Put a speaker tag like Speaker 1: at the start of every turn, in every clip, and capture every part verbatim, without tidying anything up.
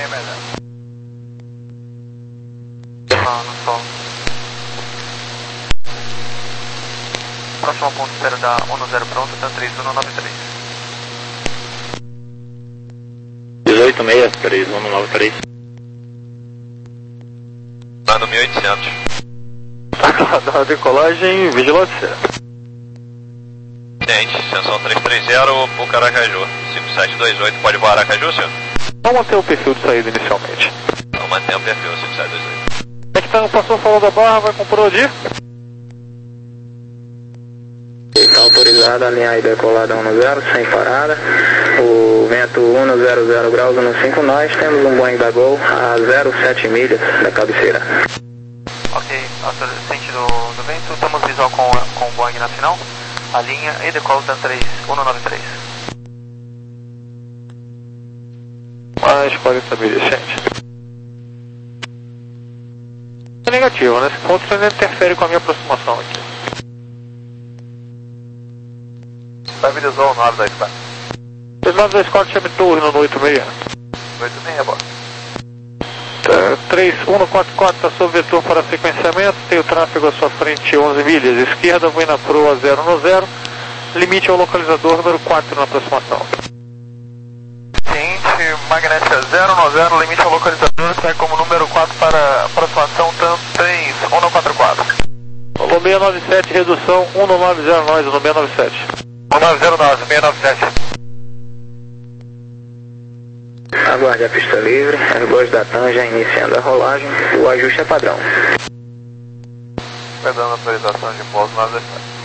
Speaker 1: No solo. Próximo ponto zero da um zero pronto, tá três um nove três.
Speaker 2: dezoito seis três um nove três.
Speaker 3: Tá no mil e oitocentos.
Speaker 4: Da decolagem, vigilância.
Speaker 3: Gente, extensão trezentos e trinta por Caracaju. cinco sete dois oito, pode voar Aracaju, senhor?
Speaker 4: Vamos manter o perfil de saída inicialmente.
Speaker 3: Vamos manter o perfil cinco sete dois oito.
Speaker 4: É que tá, passou falando da barra, vai comprar o dia?
Speaker 2: Está autorizado a alinhar e decolar da um zero, sem parada. O vento um zero zero graus no cinco, nós temos um Boeing da Gol a zero sete milhas da cabeceira.
Speaker 1: Ok, sentido do vento, temos visual com, com o Boeing na final. A linha e decola da três um nove três.
Speaker 4: Mais quarenta milhas, gente. É negativo, nesse ponto você ainda interfere com a minha aproximação aqui.
Speaker 1: Estabilizou o nove dois quatro.
Speaker 4: nove dois quatro, chame torre no oito seis.
Speaker 1: oito seis, boa.
Speaker 4: três um quatro quatro está sob vetor para sequenciamento, tem o tráfego à sua frente onze milhas, esquerda, vai na proa zero no zero, limite ao localizador número quatro na aproximação.
Speaker 1: Ciente, magnética zero no zero, limite ao localizador, sai como número quatro para aproximação três um quatro quatro.
Speaker 4: No seis nove sete, redução um nove zero nove no seis nove sete.
Speaker 1: um nove zero nove, seis nove sete.
Speaker 2: Aguarde a pista livre, Airbus da TAM já iniciando a rolagem, o ajuste é padrão.
Speaker 1: Vai dando autorização de pouso nove dois sete.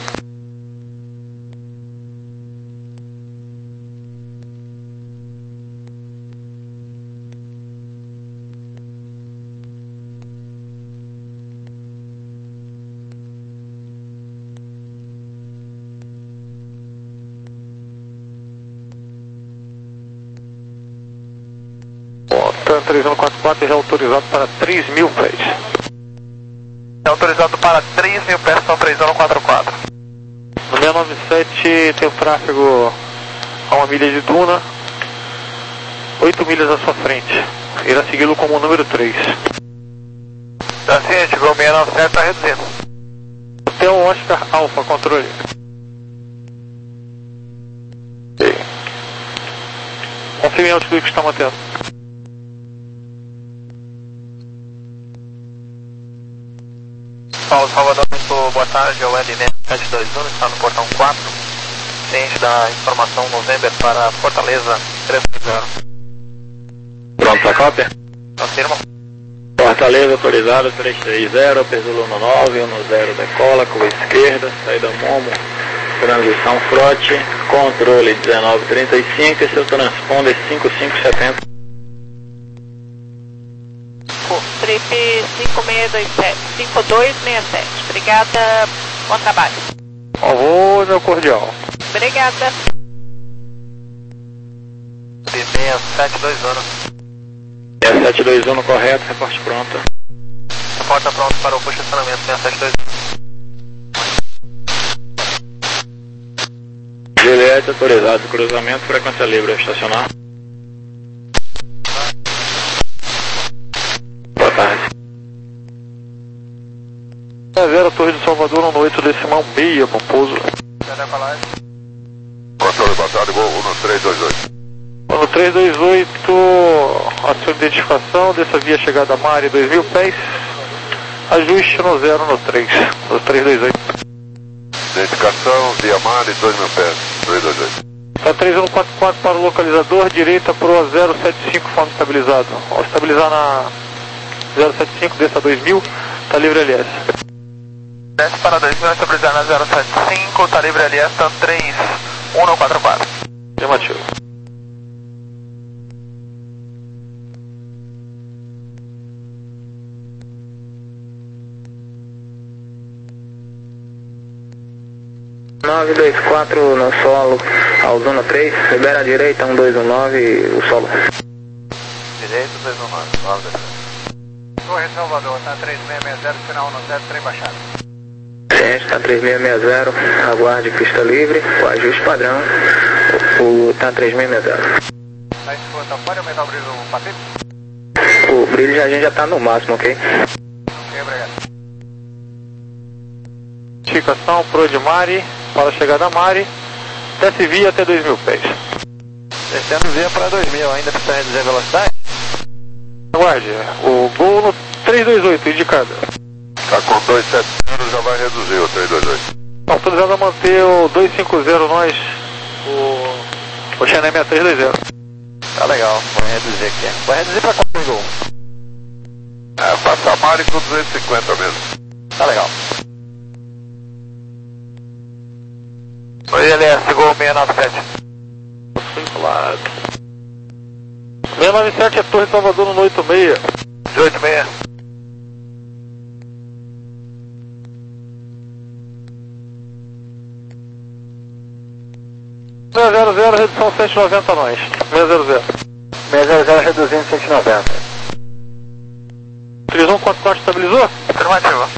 Speaker 4: três um quatro quatro já autorizado para três mil pés.
Speaker 1: É autorizado para três mil pés, são três um quatro quatro.
Speaker 4: No seis nove sete tem o tráfego a uma milha de duna, oito milhas à sua frente. Irá segui-lo como o número três.
Speaker 1: Tá ciente, o seis nove sete está reduzindo.
Speaker 4: Hotel Oscar Alpha, controle. Confirme a altitude que está mantendo.
Speaker 1: Paulo Salvador, muito boa tarde, é o L sete dois um, está no portão quatro, ciente da informação November para Fortaleza três zero.
Speaker 2: Pronto para cópia?
Speaker 1: Confirma.
Speaker 2: Fortaleza autorizado três três zero, Pesulo um nove, um zero decola, curva esquerda, saída Momo, transição frote, controle dezenove trinta e cinco e seu transponder cinco cinco setenta.
Speaker 5: Trip cinco seis dois sete, cinco dois seis sete. Obrigada, bom trabalho.
Speaker 4: Alô, meu cordial.
Speaker 5: Obrigada.
Speaker 1: seis sete dois um.
Speaker 2: seis sete dois um correto, reporte pronto.
Speaker 1: Reporta pronto para o posicionamento seis sete dois um.
Speaker 2: Juliette autorizado, cruzamento, frequência livre, estacionar. Boa tarde.
Speaker 4: zero, Torre de Salvador, no oito decimal meia, bom pouso.
Speaker 3: Controle, boa tarde, voo um três dois oito.
Speaker 4: No três dois oito, a sua identificação, dessa via chegada a Mari, dois mil pés. Ajuste no zero no três, no três dois oito.
Speaker 3: Identificação, via Mari, dois mil pés, três dois oito.
Speaker 4: Tá três um quatro quatro para o localizador, direita pro zero sete cinco, fome estabilizado. Ao estabilizar na zero sete cinco, desça dois mil, tá livre L S.
Speaker 1: Desce para dois mil, estabilizar na zero sete cinco, tá livre L S, tá três um quatro quatro.
Speaker 4: Afirmativo.
Speaker 2: nove dois quatro no solo, ao zona três, libera a direita, um dois um nove, o solo.
Speaker 1: Direito, dois um nove, nove dois sete. Torre Salvador, tá três seis seis zero, final no zero, trem baixado.
Speaker 2: Ciente, tá três seis seis zero, aguarde pista livre, o ajuste padrão, o tá três seis seis zero.
Speaker 1: Tá escuta, pode aumentar o brilho do papel?
Speaker 2: O brilho já, a gente já tá no máximo, ok?
Speaker 1: Ok, obrigado.
Speaker 4: Notificação pro Edmari, para a chegada a Mari, desce via até dois mil pés.
Speaker 1: Descendo via para dois mil, ainda precisa reduzir a velocidade?
Speaker 4: Aguarde, o gol no três dois oito, indicado.
Speaker 3: Tá com dois sete zero, já vai reduzir o três dois oito.
Speaker 4: Autorizado a manter o dois cinco zero nós, o, o Xené seis três dois zero.
Speaker 1: Tá legal, vou reduzir aqui. Vou reduzir para quanto gol?
Speaker 3: É, passa a Mari com duzentos e cinquenta mesmo.
Speaker 1: Tá legal. Oi, L S, gol seiscentos e noventa e sete.
Speaker 4: Lado. seiscentos e noventa e sete é Torre Salvador no oito seis.
Speaker 1: oito seis.
Speaker 4: seis zero zero, redução cento e noventa nós. seis zero zero.
Speaker 1: seis zero zero reduzindo cento e noventa.
Speaker 4: três um quatro quatro estabilizou?
Speaker 1: Afirmativo.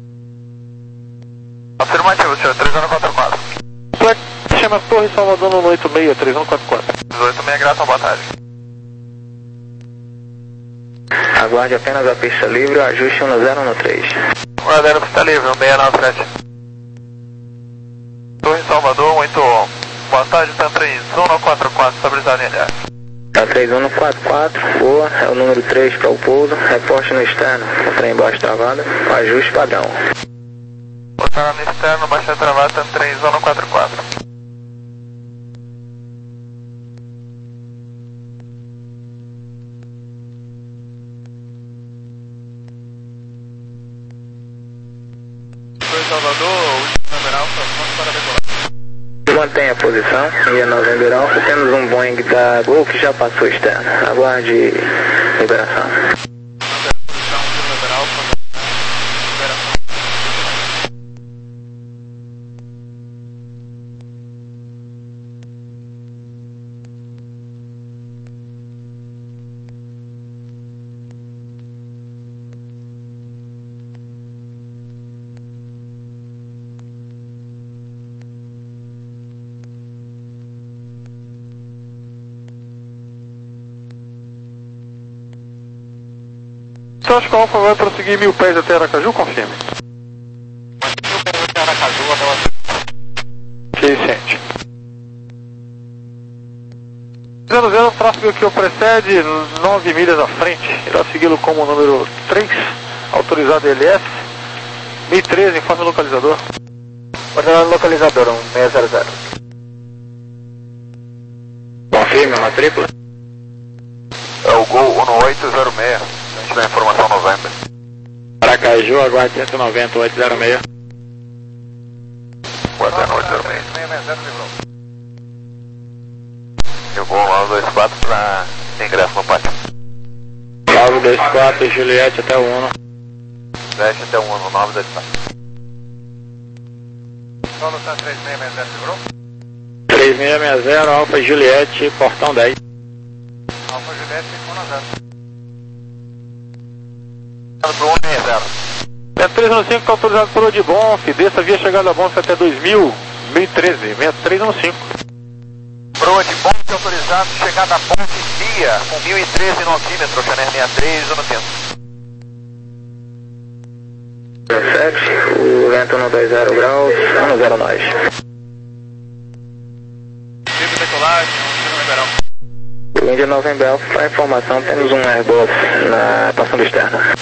Speaker 1: Afirmativo, senhor. três um quatro quatro.
Speaker 4: Flex chama Torre Salvador no oito seis, três um quatro quatro.
Speaker 1: dezoito seis, graça, boa tarde.
Speaker 2: Aguarde apenas a pista livre, ajuste um no zero no três.
Speaker 1: Guardando pista livre, seiscentos e noventa e sete. Torre Salvador, muito boa tarde, tá três um quatro quatro, estabilizado em L S.
Speaker 2: Tá três um no quatro quatro, boa, é o número três para o pouso, reposte no externo, trem embaixo travado, ajuste padrão.
Speaker 1: Botaram no externo, baixa travada, tá três um quatro quatro. Torre Salvador, último numeral, pronto para decolar.
Speaker 2: Mantenha a posição e a November Alpha, temos um Boeing da Gol que já passou externo. Aguarde liberação.
Speaker 1: Posição, último numeral, liberação.
Speaker 4: Você acha que a Alfa vai prosseguir mil pés até Aracaju? Confirme.
Speaker 1: Mil pés até Aracaju, até o
Speaker 4: Suficiente. zero zero, tráfego que o precede, nove milhas à frente. Irá segui-lo como número três, autorizado L S. mil e treze, informe localizador.
Speaker 2: Ordenado localizador, um seis zero zero. Confirme a matrícula.
Speaker 3: É o Gol um no oito zero seis. A gente dá informação November.
Speaker 2: Aracaju, aguarde cento e noventa, oito zero seis.
Speaker 3: Guardando oito zero seis. Eu vou lá no dois quatro para ingresso no pátio.
Speaker 2: nove dois quatro, Juliette até o Uno.
Speaker 3: Veste até o um no nove dois quatro.
Speaker 1: Solução três seis seis zero, livrou?
Speaker 2: três seis seis zero, Alfa Juliette, portão dez.
Speaker 1: Alfa Juliette, um a zero. Pro um seis zero.
Speaker 4: É três um cinco, está autorizado pelo Odibonf, desça via chegada a Bonf até dois mil, mil e treze, seis três um cinco.
Speaker 1: Pro de ponte autorizado, chegada a ponte via, com mil e treze no altímetro, Chanel sessenta e três no centro.
Speaker 2: sete, o vento no dois zero graus, um no zero nós.
Speaker 1: Tipo decolagem, um liberal.
Speaker 2: O India November Alpha, para informação, temos um Airbus na passando externa.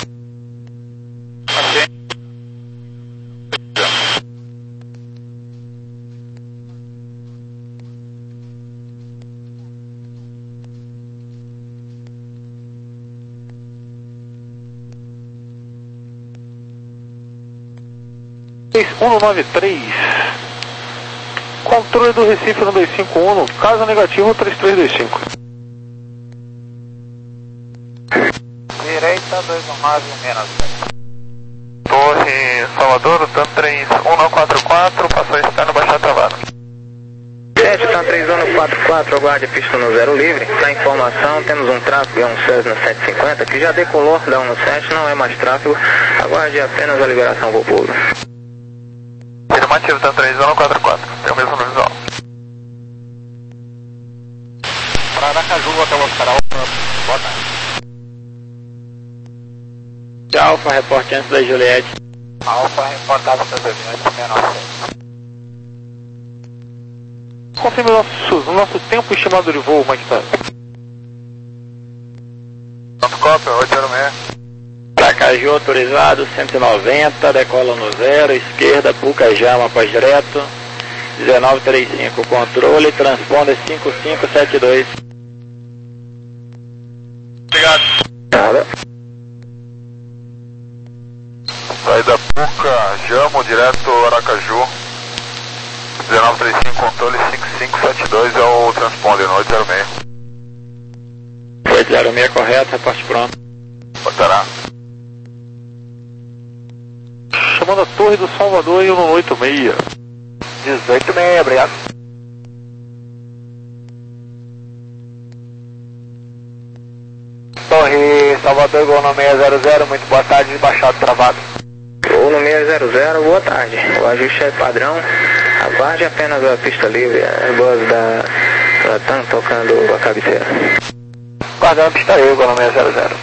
Speaker 4: um nove três, controle do Recife no dois cinco um, caso negativo três três dois cinco.
Speaker 1: Direita dois um nove menos. Torre Salvador, TAM três um quatro quatro, passou externo, baixar travado.
Speaker 2: Gente, TAM três um quatro quatro, aguarde pista no zero livre. Para informação, temos um tráfego, é um Cessna sete cinquenta, que já decolou da um no sete, não é mais tráfego, aguarde apenas a liberação do pouso.
Speaker 1: Afirmativo, TAM três um quatro quatro, tem o mesmo no visual. Para Aracaju, até o Oscar Alfa, boa tarde.
Speaker 2: Alfa, reporte antes da Juliette.
Speaker 1: Alfa, reportado para dois mil oito, seis nove seis.
Speaker 4: Confirme o nosso, o nosso tempo estimado de voo, como é que tá?
Speaker 1: Tanto cópia, oito zero seis.
Speaker 2: Aracaju autorizado, cento e noventa, decola no zero, esquerda, Pucajama, após direto, dezenove trinta e cinco, controle, transponder cinco cinco sete dois.
Speaker 3: Obrigado.
Speaker 2: Nada.
Speaker 1: Saída Puca, Jamo, direto Aracaju. dezenove trinta e cinco, controle cinco cinco sete dois é o transponder no oito zero seis.
Speaker 2: oito zero seis correto, reporte pronto.
Speaker 1: Portará.
Speaker 4: Chamando a Torre do Salvador e um oito seis.
Speaker 1: dezoito seis, obrigado. Torre Salvador, gol no seis zero zero, muito boa tarde, baixado travado.
Speaker 2: Gol no seis zero zero, boa tarde. O ajuste é padrão. Aguarde apenas a pista livre. A voz da Latam tocando a cabeceira.
Speaker 1: Guardando a pista aí, gol no seis zero zero.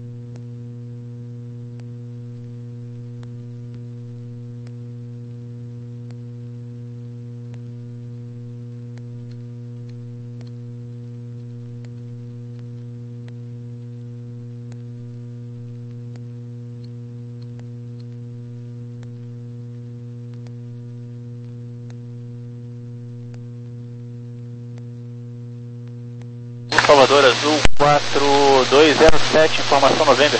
Speaker 6: Salvador Azul quatro dois zero sete, informação November.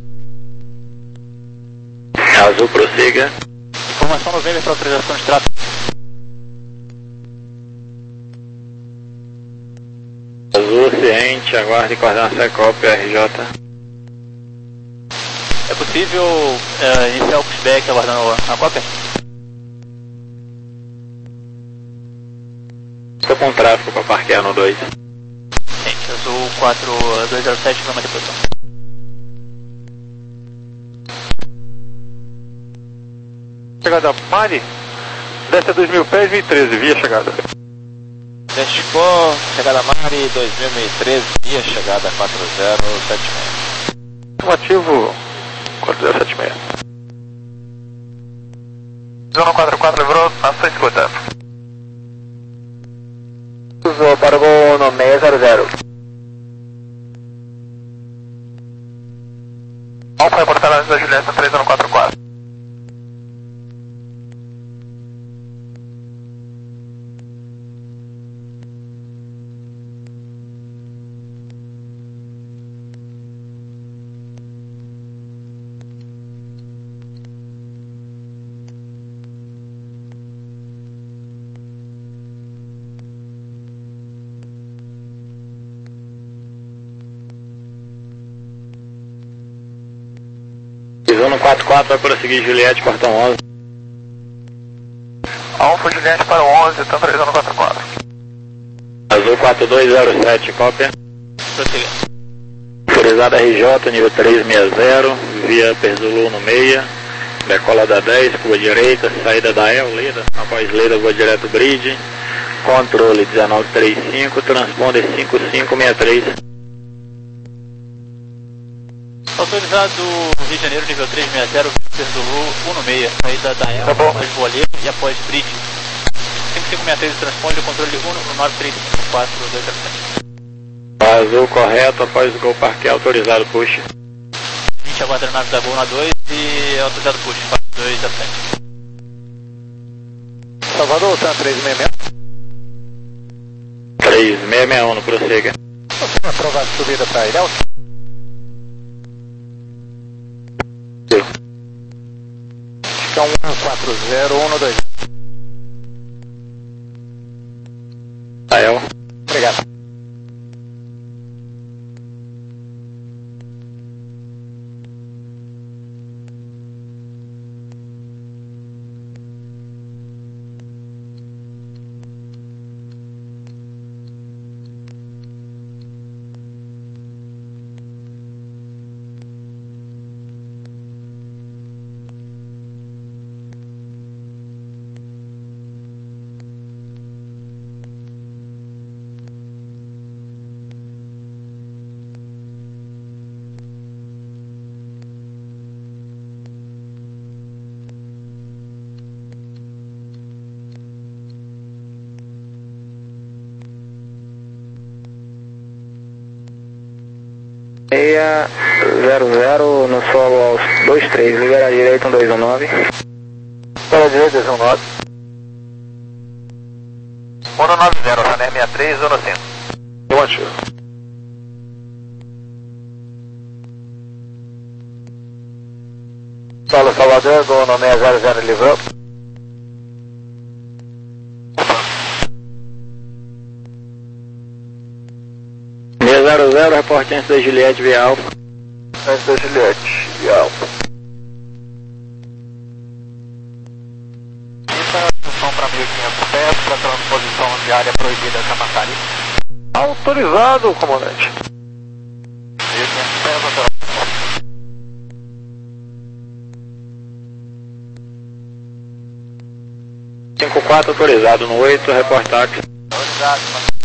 Speaker 2: Azul, prossiga.
Speaker 6: Informação November para autorização de tráfego.
Speaker 2: Azul, ciente, aguarde coordenação Ecop, R J.
Speaker 6: É possível uh, iniciar o pushback aguardando a cópia?
Speaker 2: Estou com tráfego para parquear no dois.
Speaker 6: Gente, Azul quatro dois zero sete, vai manter posição.
Speaker 4: Chegada Mari, desce a dois mil pés, mil e treze, via chegada.
Speaker 3: Desticou, chegada Mari, dois mil e treze, via chegada quatro zero sete seis.
Speaker 4: Ativo quatro zero sete seis.
Speaker 1: Zona quatro quatro, livrou, na sua escuta. Usou para o gol no seis zero zero. Alfa, reportado antes da Julieta, três zero quatro quatro.
Speaker 2: Zona quatro quatro vai prosseguir Juliette, portão onze.
Speaker 1: Alfa, Juliette para o onze, tanto três zero quatro quatro.
Speaker 2: Azul quatro dois zero sete, cópia.
Speaker 6: Prossiga.
Speaker 2: Autorizada R J, nível trezentos e sessenta, via Perzulu no meia. Decola da dez, curva direita, saída da El, Leda. Após Leda, voa direto bridge. Controle dezenove trinta e cinco, transponder cinco cinco seis três.
Speaker 6: Autorizado Rio de Janeiro, nível trezentos e sessenta, Perzulu um seis, saída da El,
Speaker 1: Tá
Speaker 6: após Voleiro e após Bridge. cinco cinco seis três, o transponder, controle um nove três cinco quatro dois zero sete.
Speaker 2: Azul correto, após o gol parquear, autorizado push.
Speaker 6: vinte aguarda a nave da Gol na dois e autorizado push, quatro dois zero sete.
Speaker 4: Salvador, tá três seis seis.
Speaker 2: três seis seis um, no prossiga.
Speaker 4: Você aprovar a subida para Ilhéus? Fica um quatro zero um dois.
Speaker 2: Ael.
Speaker 4: Obrigado.
Speaker 2: seis zero zero no solo aos dois três, libera a direita um dois um nove.
Speaker 4: Libera a direita dois um nove.
Speaker 3: um nove zero, Saner sessenta e três, um cinco.
Speaker 4: Eu ativo. Solo Salvador, do nome é zero zero livrou.
Speaker 2: seis zero zero, reporte antes da Juliette via Alfa.
Speaker 4: Antes da Juliette via Alfa.
Speaker 6: Posição para mil e quinhentos pés, para transposição de área proibida Camaçari.
Speaker 4: Autorizado, comandante.
Speaker 6: mil e quinhentos pés, lateral.
Speaker 2: cinco quatro autorizado no oito, reporte táxi.
Speaker 6: Autorizado,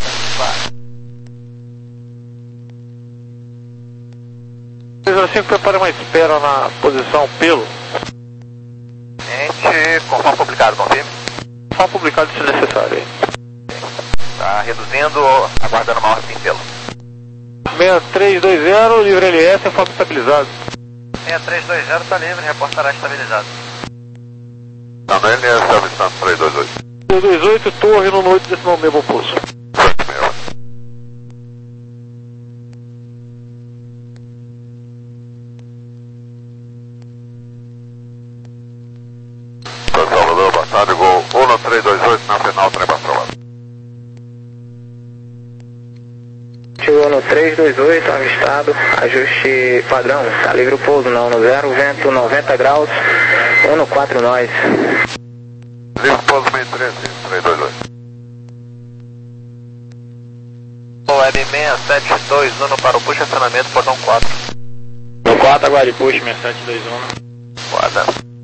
Speaker 4: seis zero cinco, prepara uma espera na posição pelo.
Speaker 3: Gente, conforme publicado, confirme.
Speaker 4: Só publicado se necessário aí.
Speaker 3: Tá reduzindo, aguardando uma ordem pelo.
Speaker 4: seis três dois zero, livre L S, informe estabilizado.
Speaker 3: seis três dois zero está livre, reportará estabilizado.
Speaker 1: Tá no L S, avistando três dois oito.
Speaker 4: três dois oito, torre no noite decimal mesmo pulso.
Speaker 1: Salvador, boa tarde, gol um três dois oito, na final, trem aprovado.
Speaker 2: Chegou no três dois oito, avistado, ajuste padrão, tá livre o pouso não, no zero, vento noventa graus, um no quatro nós.
Speaker 1: Livre pouso meio treze, três dois oito.
Speaker 3: Web seis sete dois um para o push acionamento, portão quatro.
Speaker 2: No quatro, aguarde push, seis sete dois um.
Speaker 3: Guarda.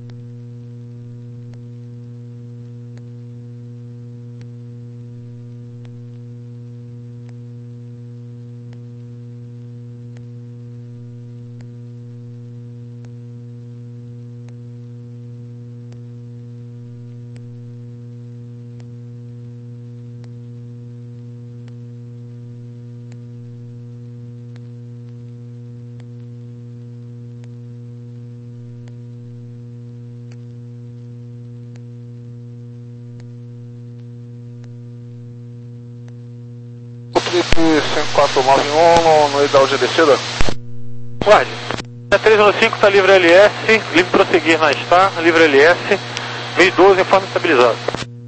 Speaker 4: cinco quatro nove um no ideal de descida. Guarde. três um cinco está livre L S, livre prosseguir na Star, livre L S, mil e doze, informe estabilizado.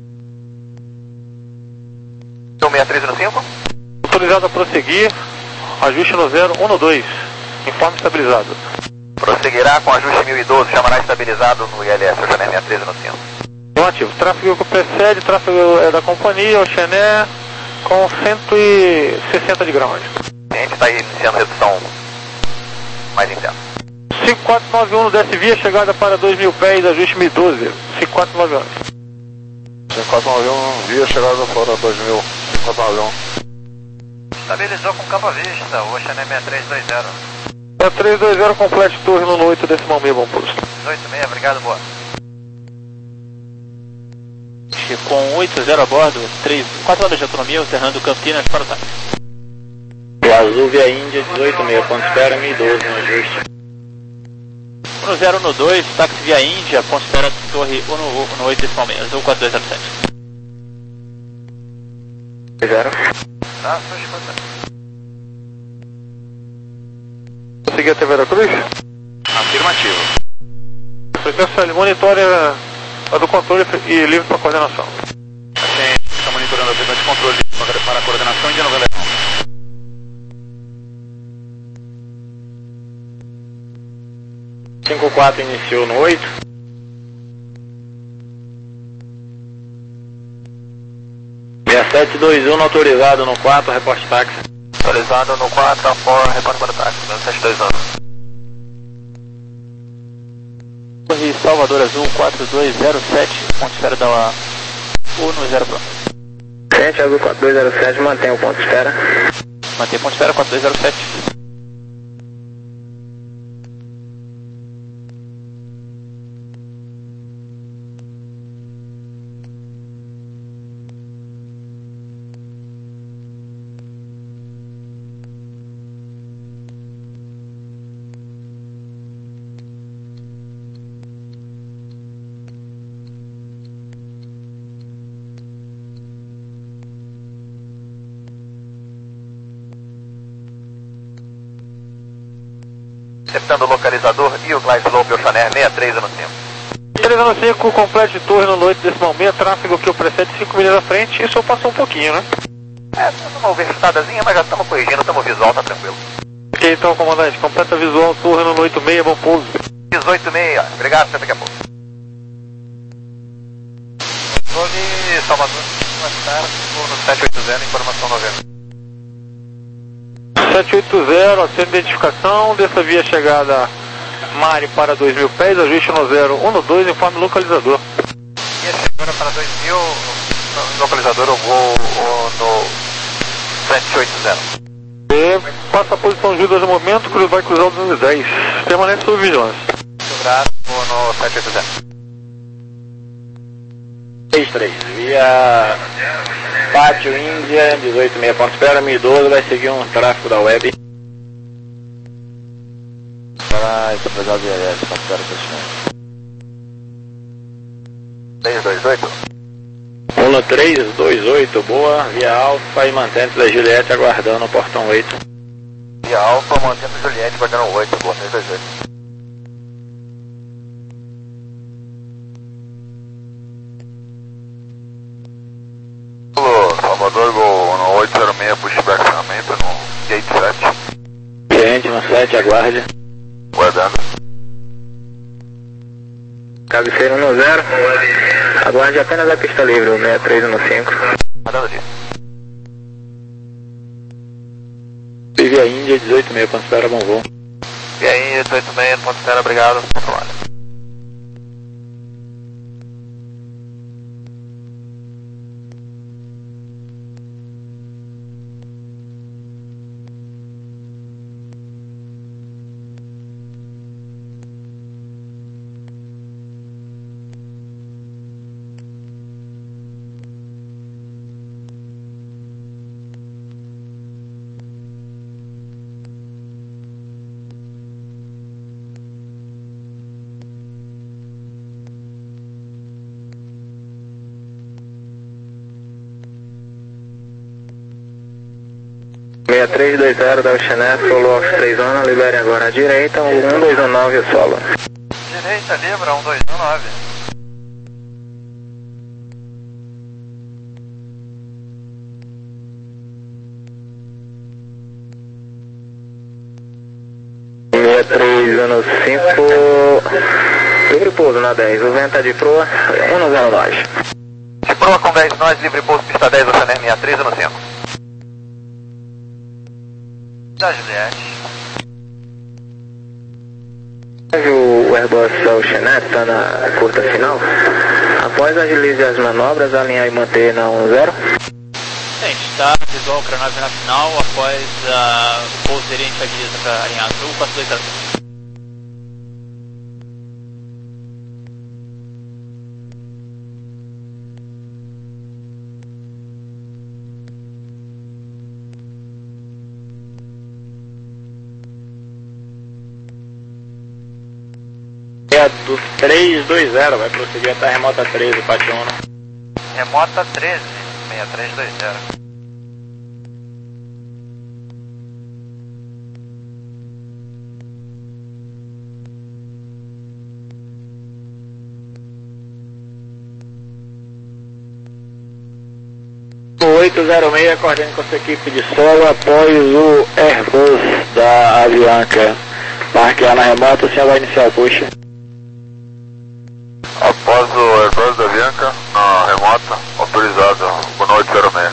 Speaker 3: seis três um cinco?
Speaker 4: Autorizado a prosseguir, ajuste no zero um no dois, informe estabilizado.
Speaker 3: Prosseguirá com ajuste mil e doze, chamará estabilizado no I L S, o Jané seis três um cinco.
Speaker 4: Então ativo. Tráfego que precede, tráfego é da companhia, o Chené, com cento e sessenta de ground.
Speaker 3: A gente está iniciando redução mais intensa.
Speaker 4: cinco quatro nove um desce via, chegada para dois mil pés, ajuste mil e doze, cinco quatro nove um. cinco quatro nove um, via, chegada para dois mil, cinco quatro nove um.
Speaker 3: Estabilizou com campo à vista, o Jané seis três dois zero.
Speaker 4: seis três dois zero, complete torre no oito decimal meio, bom pulso.
Speaker 3: oito seis, obrigado, boa.
Speaker 6: Com oito zero a bordo, três, quatro horas de autonomia, encerrando Campinas para o táxi.
Speaker 2: O azul via Índia, dezoito meia, ponto espera, mil e doze no ajuste.
Speaker 6: um zero no dois, táxi via Índia, ponto espera, torre um no oito decimal meio, azul quatro dois zero sete.
Speaker 2: zero.
Speaker 3: Tá, só escuta.
Speaker 4: Consegui até Veracruz?
Speaker 3: Afirmativo.
Speaker 4: Frequência, monitore a do controle e livre para coordenação.
Speaker 3: Assim, está monitorando a frequência de controle para a coordenação de novela.
Speaker 2: cinco quatro iniciou no oito. seis sete dois um autorizado no quatro, reporte táxi.
Speaker 3: Autorizado no quatro, a quatro, reporte para o táxi, seis sete dois um.
Speaker 6: Torre Salvador Azul quatro dois zero sete, ponto espera da um no zero pronto.
Speaker 2: sete Azul quatro dois zero sete, mantém o ponto espera.
Speaker 6: Mantém ponto espera quatro dois zero sete.
Speaker 3: Acertando o localizador e o Glide Slope Oceanair sessenta e três no cinco.
Speaker 4: três no cinco, completo de torre no oito decimal seis, tráfego que eu precede cinco milhas à frente, isso passou um pouquinho, né?
Speaker 3: É, uma overstadazinha, mas já estamos corrigindo, estamos visual, tá tranquilo.
Speaker 4: Ok, então, comandante, completa visual, torre no oito seis, bom pouso.
Speaker 3: dezoito seis, obrigado, até daqui a pouco. Controle Salvador, boa tarde, vou no sete oito zero, informação noventa.
Speaker 4: sete oito zero, acendo identificação, dessa via chegada Mari para dois mil pés, ajuste no zero um no dois, informe localizador.
Speaker 3: Via chegada para dois mil, localizador eu vou no sete oito zero.
Speaker 4: E passa a posição Judas no momento, cruz vai cruzar o duzentos e dez, permanece sob vigilância.
Speaker 3: Obrigado, vou no sete oito zero.
Speaker 2: seis três, via Pátio Índia, dezoito seis, ponto espera, mil e doze, vai seguir um tráfego da web.
Speaker 7: Para estabilizar V L S, ponto espera, fechamento.
Speaker 3: três dois oito.
Speaker 2: um no três dois oito, boa, via Alfa e mantente da Juliette aguardando o portão oito.
Speaker 3: Via Alfa, mantendo Juliette, guardando oito, boa, três dois oito.
Speaker 1: Salvador, Gol no oito zero seis, pushback ferramenta no gate sete.
Speaker 2: Cliente no sete, aguarde.
Speaker 1: Guardando.
Speaker 2: Cabeceiro no zero, aguarde apenas a pista livre, o sessenta e três no cinco.
Speaker 3: Guardando ali.
Speaker 2: E via Índia, dezoito seis, ponto espera, bom voo.
Speaker 3: Via Índia, dezoito seis, ponto espera, obrigado, controle.
Speaker 2: sessenta e três dois zero da Oceanair, solo off três zona, libere agora à direita, um dois um nove o solo.
Speaker 3: Direita, libra, um dois um nove.
Speaker 2: sessenta e três ano cinco, livre pouso na dez, o vento é de proa, um no zero nove.
Speaker 3: De proa com dez nós, livre pouso, pista dez, Oceanair sessenta e três no cinco. Da Juliette.
Speaker 2: O Airbus Oceanair está na curta final. Após agilize as manobras, alinhar e manter na um zero.
Speaker 6: É, a gente está visual para a nave na final, após uh, o pouso dele a gente agiliza para alinhar azul, quatro dois zero.
Speaker 2: Do três dois zero, vai prosseguir até a remota treze, Pátio um.
Speaker 3: Remota treze, sessenta e três dois zero.
Speaker 2: oito zero seis, coordene com sua equipe de solo após o Airbus da Avianca. Marquear na remota, o senhor vai iniciar o push.
Speaker 1: Após o Airbus da Avianca, na remota, autorizado, no oito zero seis.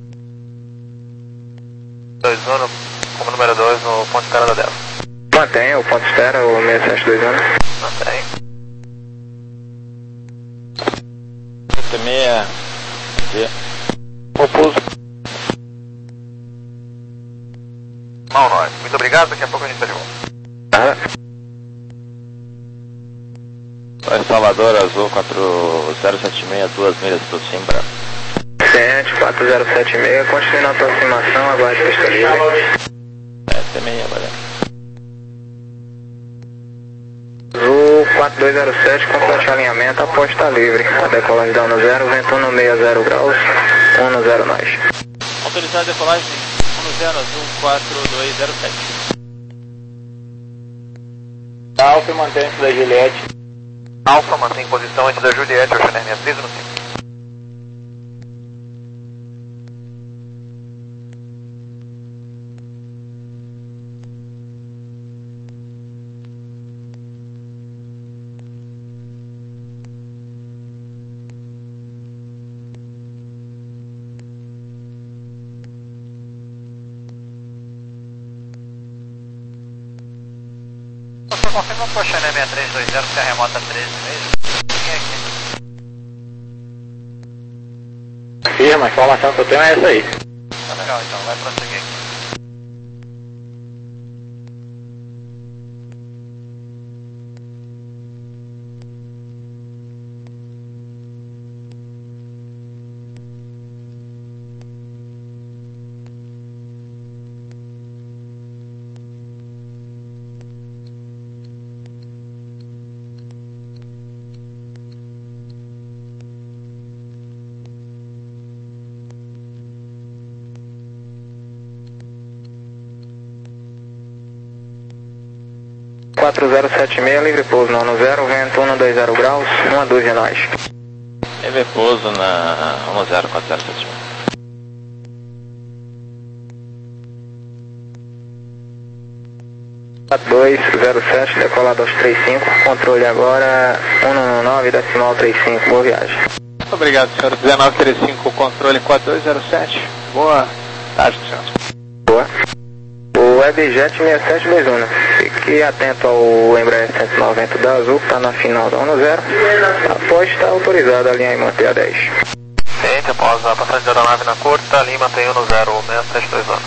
Speaker 3: dois um, como número dois, no ponto de espera da Delta.
Speaker 2: Mantém o ponto de espera, o seis sete dois um.
Speaker 3: Mantém.
Speaker 7: oito seis,
Speaker 4: Bom pouso.
Speaker 3: Mal nós. Muito obrigado, daqui a pouco a gente está de volta.
Speaker 2: Ah.
Speaker 7: Salvador, Azul quatro zero sete seis, duas milhas para o Simbra.
Speaker 2: Sete quatro zero sete seis, continue na aproximação, aguarde pista livre.
Speaker 7: É, T seis agora.
Speaker 2: Azul quatro dois zero sete, complete alinhamento, após está livre. A decolagem dá no zero, vento um no sessenta graus, um no zero nós.
Speaker 6: Autorizada a decolagem um no zero, azul quatro dois zero sete.
Speaker 2: Alfa e mantém-se da Juliette.
Speaker 3: Alfa mantém posição antes da Juliette, Ocean Air sessenta e três no cinco. Você confirma que o Ocean Air sessenta e três dois zero se a remota treze mesmo? Quem é aqui?
Speaker 2: Firma, a informação que eu tenho é essa aí.
Speaker 3: Tá legal, então vai prosseguir aqui.
Speaker 2: quatro zero sete seis, livre pouso no zero, vento um dois zero graus, uma dúzia nós.
Speaker 7: Livre pouso na um zero quatro zero sete seis.
Speaker 2: quatro dois zero sete, decolado aos trinta e cinco, controle agora um nove decimal trinta e cinco, boa viagem.
Speaker 6: Obrigado, senhor. dezenove trinta e cinco, controle quatro dois zero sete. Boa tarde, senhor.
Speaker 2: Boa. O Webjet sessenta e sete vinte e um, né? Fique atento ao Embraer cento e noventa da Azul, que está na final da um zero. Após está autorizada a linha e manter a dez.
Speaker 3: Ciente, após a passagem da aeronave na curta, a linha mantém um zero seis sete dois um.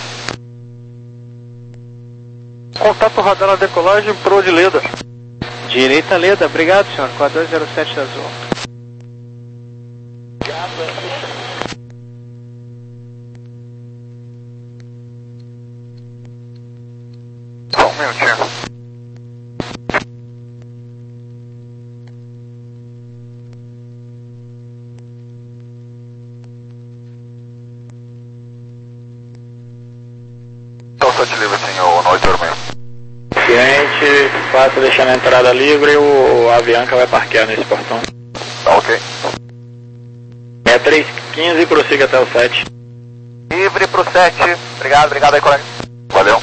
Speaker 4: Contato radar na decolagem pro de Leda.
Speaker 6: Direita Leda, obrigado, senhor. quatro dois zero sete da Azul.
Speaker 1: Só um minutinho. Então, só te livre, senhor, no oito meio.
Speaker 2: Ciente, faça deixando a entrada livre e o, a Avianca vai parquear nesse portão.
Speaker 1: Tá ok.
Speaker 2: É três quinze e prossiga até o sete.
Speaker 3: Livre pro sete. Obrigado, obrigado aí, colega.
Speaker 1: Valeu.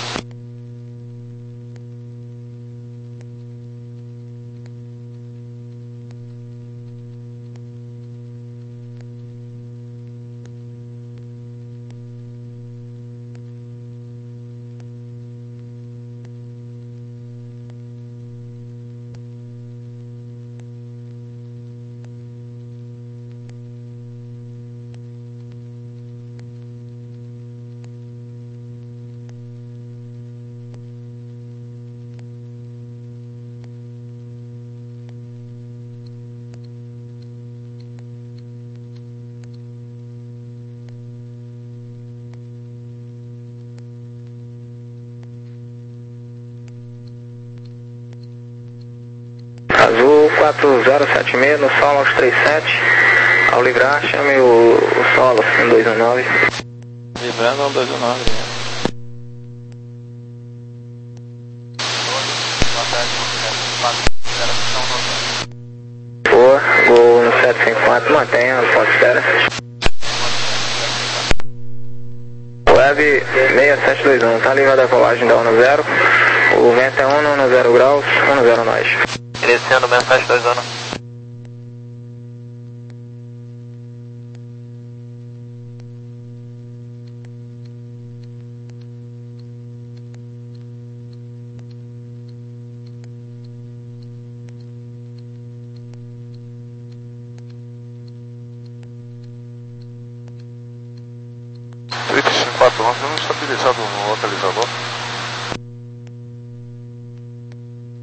Speaker 2: Azul quatro zero sete seis, no solo aos trinta e sete. Ao livrar, chame o, o solo um dois um nove.
Speaker 7: Livrando um dois um nove.
Speaker 2: Boa, gol no sete cinco quatro, mantenha, ponto espera. Web seis sete dois um, tá livre da colagem da um zero. O vento é um zero graus, um zero nós.
Speaker 3: Iniciando mensagem dois anos.
Speaker 1: trinta e cinco quatro onze, estabilizado no localizador.